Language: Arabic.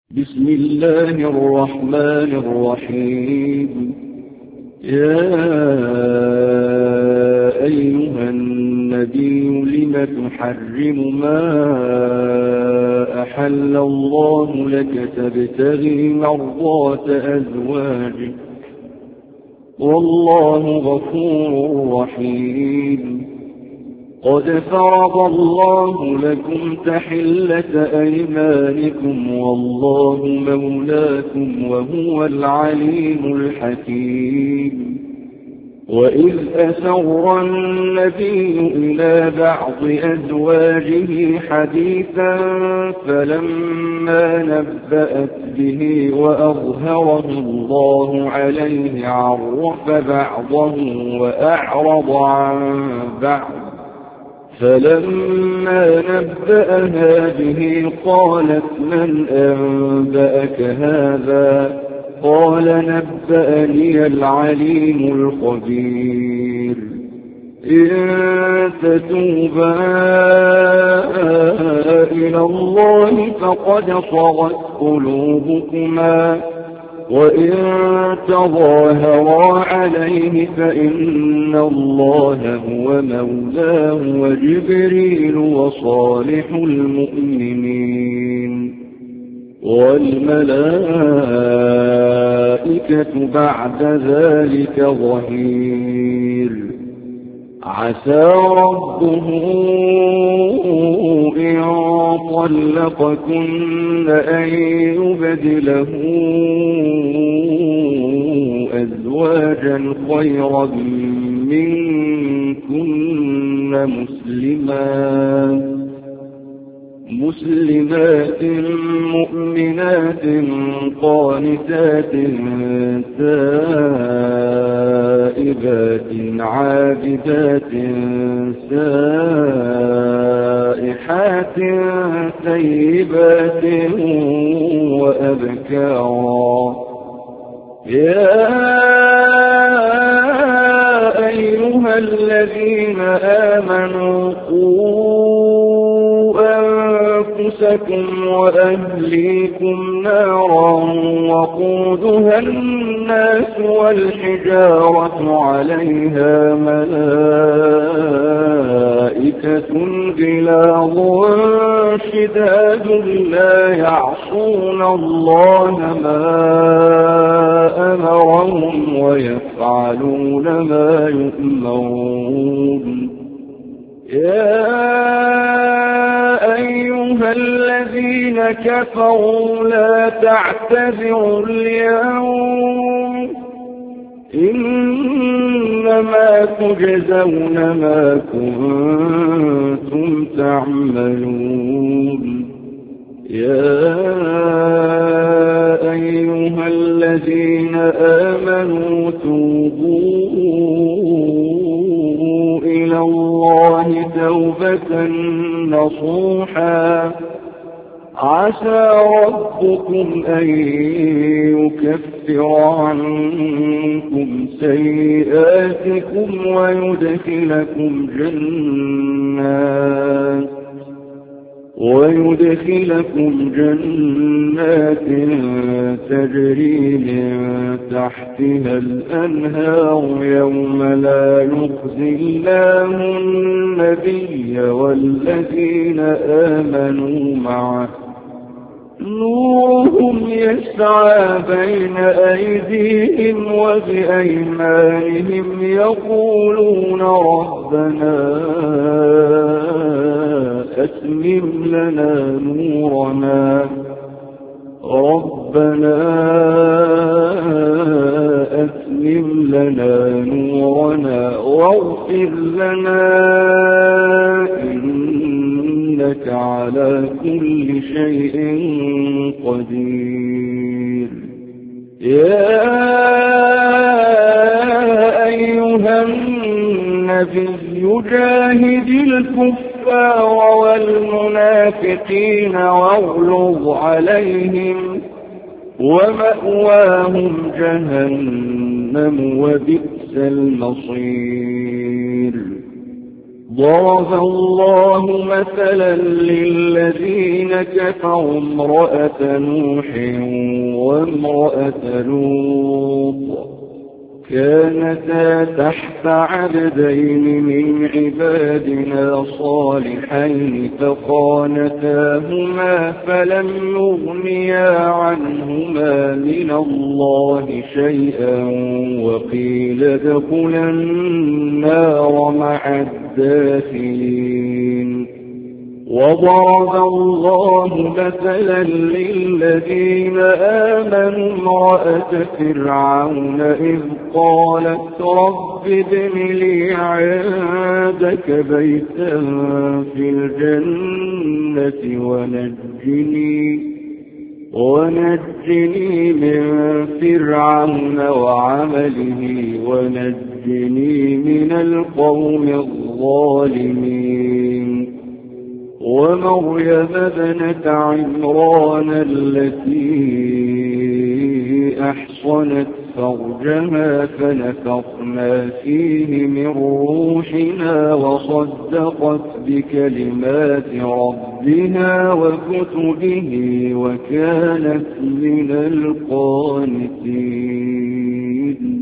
بسم الله الرحمن الرحيم. يا أيها النبي لم تحرم ما أحل الله لك تبتغي مرضات أزواجك والله غفور رحيم. قد فرض الله لكم تحلة أيمانكم والله مولاكم وهو العليم الحكيم. وإذ أسر النبي إلى بعض أزواجه حديثا فلما نبأت به وأظهره الله عليه عرف بعضه وأعرض عن بعض، فلما نبأها به قالت من أنبأك هذا؟ قال نبأني العليم الخبير. إن تتوبا إلى الله فقد صغت قلوبكما، وإن تظاهرا عليه فإن الله هو مولاه وجبريل وصالح المؤمنين والملائكة بعد ذلك ظهير. عسى ربه إن طلقكن أن يبدله أزواجا خيرا منكن مسلمات مؤمنات قانتات تائبات عابدات سائحات ثيبات وأبكارا. يا أيها الذين آمنوا قوا أنفسكم وأهليكم نارا وقودها الناس والحجارة عليها ملائكة غلاظ شداد لا يعصون الله ما أمرهم ويفعلون ما يؤمرون. يا أيها الذين كفروا لا تعتذروا اليوم إنما تجزون ما كنتم تعملون. يا أيها الذين آمنوا توبوا إلى الله توبة نصوحا عسى ربكم أن يكفر عنكم سيئاتكم ويدخلكم جنات تجري من تحتها الأنهار يوم لا يخزي الله النبي والذين آمنوا معه نورهم يسعى بين أيديهم وبأيمانهم يقولون ربنا أتمم لنا نورنا واغفر لنا إنك على كل شيء قدير. يا أيها النبي جاهد الكفار والمنافقين واغلظ عليهم ومأواهم جهنم وبئس المصير. ضرب الله مثلا للذين كفروا امرأة نوح وامرأة لوط كانتا تحت عبدين من عبادنا صالحين فخانتاهما فلم يغنيا عنهما من الله شيئا وقيل ادخلا النار مع الداخلين. وضرب الله مثلا للذين آمنوا امرأة فرعون إذ قالت رب ابن لي عندك بيتا في الجنة ونجني من فرعون وعمله ونجني من القوم الظالمين. ومريم ابنة عمران التي أحصنت فرجها فنفخنا فيه من روحنا وصدقت بكلمات ربها وكتبه وكانت من القانتين.